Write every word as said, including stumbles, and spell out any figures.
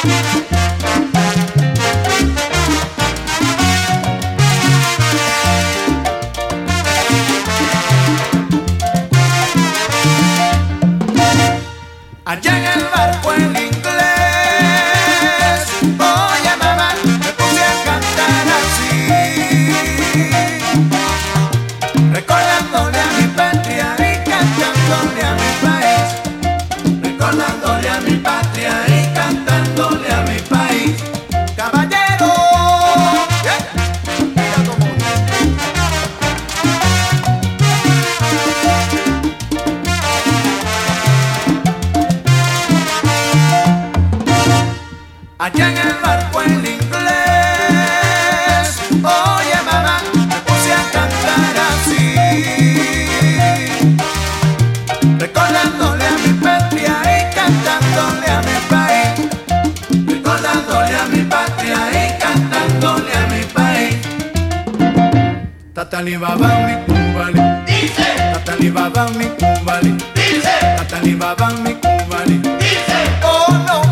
Allá en el barco el inglés, oye mamá, me puse a cantar así, recordándole a mi patria y cantándole a mi país, recordándole a mi patria y cantándole a mi país. Caballero, yeah. Mira cómo allá en el barco el inglés, oye mamá, me puse a cantar así, recordándole a mi patria y cantándole a mi país, recordándole a mi patria y cantándole a mi país. Tatali baba mi kumbali, dice. Tatali baba mi kumbali, dice. Tatali baba mi kumbali, dice. Oh no.